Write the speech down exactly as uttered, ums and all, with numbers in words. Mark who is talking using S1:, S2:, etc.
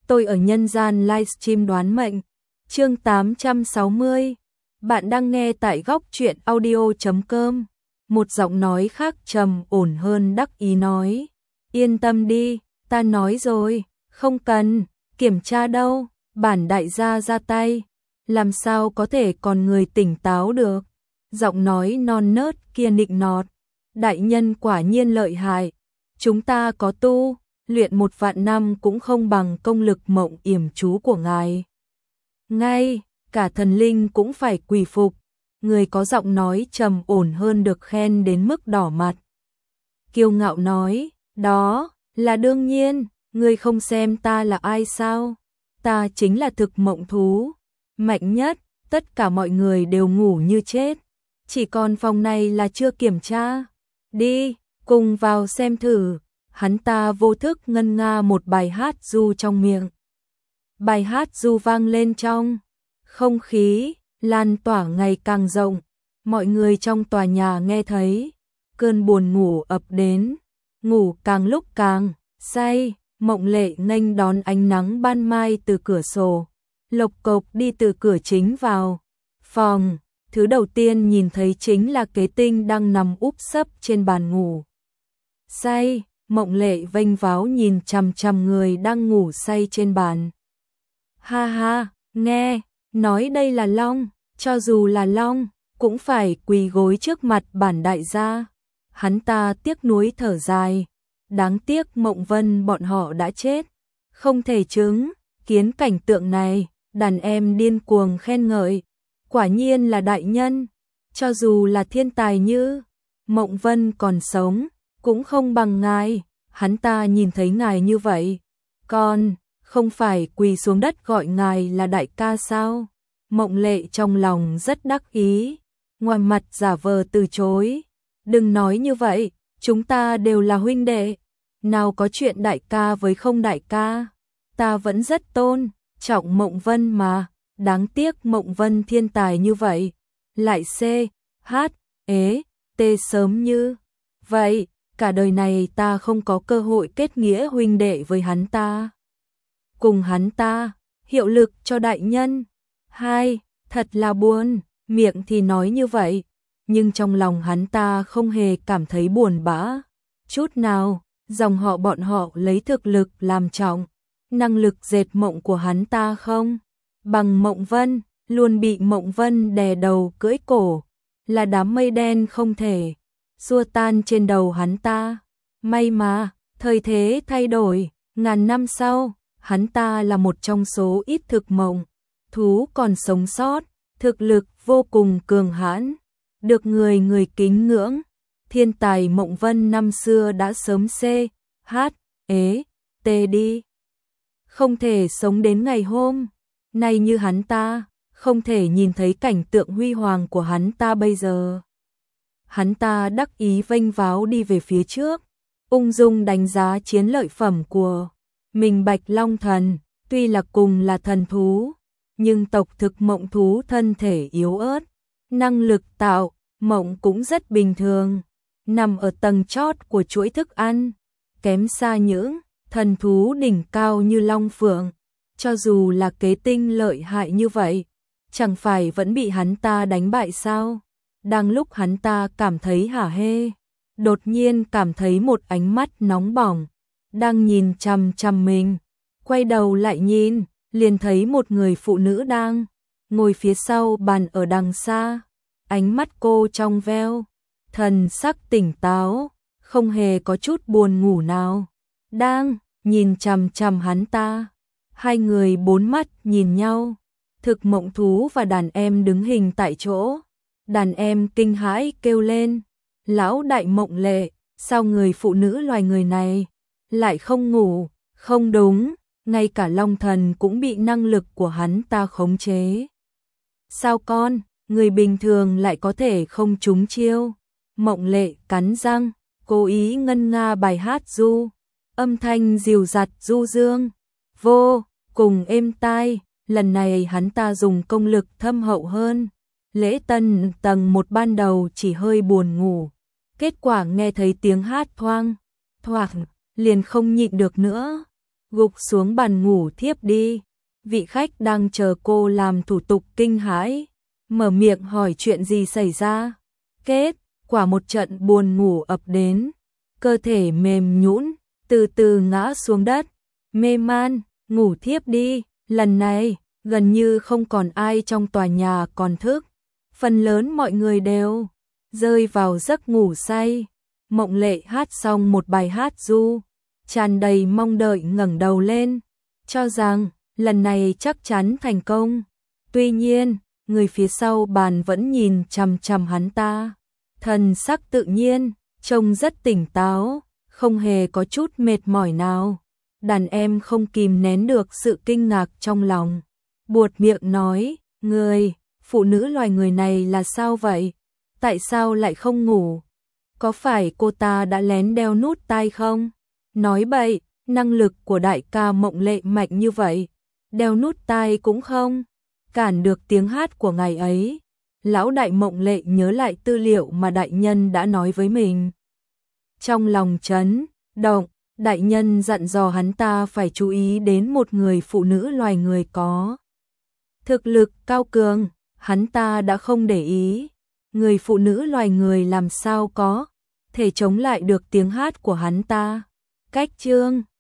S1: tôi ở nhân gian livestream đoán mệnh. Chương tám trăm sáu mươi. Bạn đang nghe tại góc truyện audio chấm com. Một giọng nói khác trầm ổn hơn đắc ý nói. Yên tâm đi, ta nói rồi, không cần kiểm tra đâu, bản đại gia ra tay. Làm sao có thể còn người tỉnh táo được. Giọng nói non nớt kia nịnh nọt. Đại nhân quả nhiên lợi hại. Chúng ta có tu, luyện một vạn năm cũng không bằng công lực mộng yểm chú của ngài. Ngay, cả thần linh cũng phải quỳ phục. Người có giọng nói trầm ổn hơn được khen đến mức đỏ mặt. Kiêu ngạo nói, đó là đương nhiên, ngươi không xem ta là ai sao? Ta chính là thực mộng thú, mạnh nhất, tất cả mọi người đều ngủ như chết. Chỉ còn phòng này là chưa kiểm tra. Đi, cùng vào xem thử. Hắn ta vô thức ngân nga một bài hát ru trong miệng. Bài hát ru vang lên trong không khí, lan tỏa ngày càng rộng. Mọi người trong tòa nhà nghe thấy, cơn buồn ngủ ập đến, ngủ càng lúc càng say. Mộng Lệ nghênh đón ánh nắng ban mai từ cửa sổ, lộc cộc đi từ cửa chính vào phòng. Thứ đầu tiên nhìn thấy chính là Kế Tinh đang nằm úp sấp trên bàn ngủ say. Mộng Lệ vênh váo nhìn chằm chằm người đang ngủ say trên bàn. Ha ha, nghe, nói đây là Long, cho dù là Long, cũng phải quỳ gối trước mặt bản đại gia. Hắn ta tiếc nuối thở dài. Đáng tiếc Mộng Vân bọn họ đã chết. Không thể chứng kiến cảnh tượng này, đàn em điên cuồng khen ngợi. Quả nhiên là đại nhân, cho dù là thiên tài như Mộng Vân còn sống, cũng không bằng ngài. Hắn ta nhìn thấy ngài như vậy, còn không phải quỳ xuống đất gọi ngài là đại ca sao? Mộng Lệ trong lòng rất đắc ý, ngoài mặt giả vờ từ chối. Đừng nói như vậy, chúng ta đều là huynh đệ, nào có chuyện đại ca với không đại ca. Ta vẫn rất tôn trọng Mộng Vân mà, đáng tiếc Mộng Vân thiên tài như vậy, lại c, h, ế, t sớm như vậy. Cả đời này ta không có cơ hội kết nghĩa huynh đệ với hắn ta. Cùng hắn ta, hiệu lực cho đại nhân. Hai, thật là buồn, miệng thì nói như vậy, nhưng trong lòng hắn ta không hề cảm thấy buồn bã chút nào. Dòng họ bọn họ lấy thực lực làm trọng, năng lực dệt mộng của hắn ta không bằng Mộng Vân, luôn bị Mộng Vân đè đầu cưỡi cổ, là đám mây đen không thể xua tan trên đầu hắn ta. May mà, thời thế thay đổi, ngàn năm sau, hắn ta là một trong số ít thực mộng thú còn sống sót, thực lực vô cùng cường hãn, được người người kính ngưỡng. Thiên tài Mộng Vân năm xưa đã sớm c, h, ế, t đi, không thể sống đến ngày hôm nay như hắn ta, không thể nhìn thấy cảnh tượng huy hoàng của hắn ta bây giờ. Hắn ta đắc ý vênh váo đi về phía trước, ung dung đánh giá chiến lợi phẩm của mình. Bạch Long Thần, tuy là cùng là thần thú, nhưng tộc thực mộng thú thân thể yếu ớt, năng lực tạo mộng cũng rất bình thường, nằm ở tầng chót của chuỗi thức ăn, kém xa những thần thú đỉnh cao như Long Phượng. Cho dù là Kế Tinh lợi hại như vậy, chẳng phải vẫn bị hắn ta đánh bại sao? Đang lúc hắn ta cảm thấy hả hê, đột nhiên cảm thấy một ánh mắt nóng bỏng đang nhìn chằm chằm mình. Quay đầu lại nhìn, liền thấy một người phụ nữ đang ngồi phía sau bàn ở đằng xa. Ánh mắt cô trong veo, thần sắc tỉnh táo, không hề có chút buồn ngủ nào, đang nhìn chằm chằm hắn ta. Hai người bốn mắt nhìn nhau, thực mộng thú và đàn em đứng hình tại chỗ. Đàn em kinh hãi kêu lên, lão đại Mộng Lệ, sao người phụ nữ loài người này lại không ngủ? Không đúng, ngay cả Long Thần cũng bị năng lực của hắn ta khống chế. Sao con, người bình thường lại có thể không trúng chiêu? Mộng Lệ cắn răng, cố ý ngân nga bài hát ru, âm thanh dịu dặt du dương, vô cùng êm tai. Lần này hắn ta dùng công lực thâm hậu hơn. Lễ Tân tầng một ban đầu chỉ hơi buồn ngủ, kết quả nghe thấy tiếng hát thoang thoảng, liền không nhịn được nữa, gục xuống bàn ngủ thiếp đi. Vị khách đang chờ cô làm thủ tục kinh hãi, mở miệng hỏi chuyện gì xảy ra. Kết quả một trận buồn ngủ ập đến, cơ thể mềm nhũn, từ từ ngã xuống đất, mê man, ngủ thiếp đi. Lần này, gần như không còn ai trong tòa nhà còn thức, phần lớn mọi người đều rơi vào giấc ngủ say. Mộng Lệ hát xong một bài hát ru, tràn đầy mong đợi ngẩng đầu lên, cho rằng lần này chắc chắn thành công. Tuy nhiên, người phía sau bàn vẫn nhìn chằm chằm hắn ta, thần sắc tự nhiên, trông rất tỉnh táo, không hề có chút mệt mỏi nào. Đàn em không kìm nén được sự kinh ngạc trong lòng, buột miệng nói, người, phụ nữ loài người này là sao vậy? Tại sao lại không ngủ? Có phải cô ta đã lén đeo nút tai không? Nói bậy, năng lực của đại ca Mộng Lệ mạnh như vậy, đeo nút tai cũng không cản được tiếng hát của ngày ấy. Lão đại Mộng Lệ nhớ lại tư liệu mà đại nhân đã nói với mình. Trong lòng chấn động, đại nhân dặn dò hắn ta phải chú ý đến một người phụ nữ loài người có thực lực cao cường, hắn ta đã không để ý. Người phụ nữ loài người làm sao có thể chống lại được tiếng hát của hắn ta. Cách chương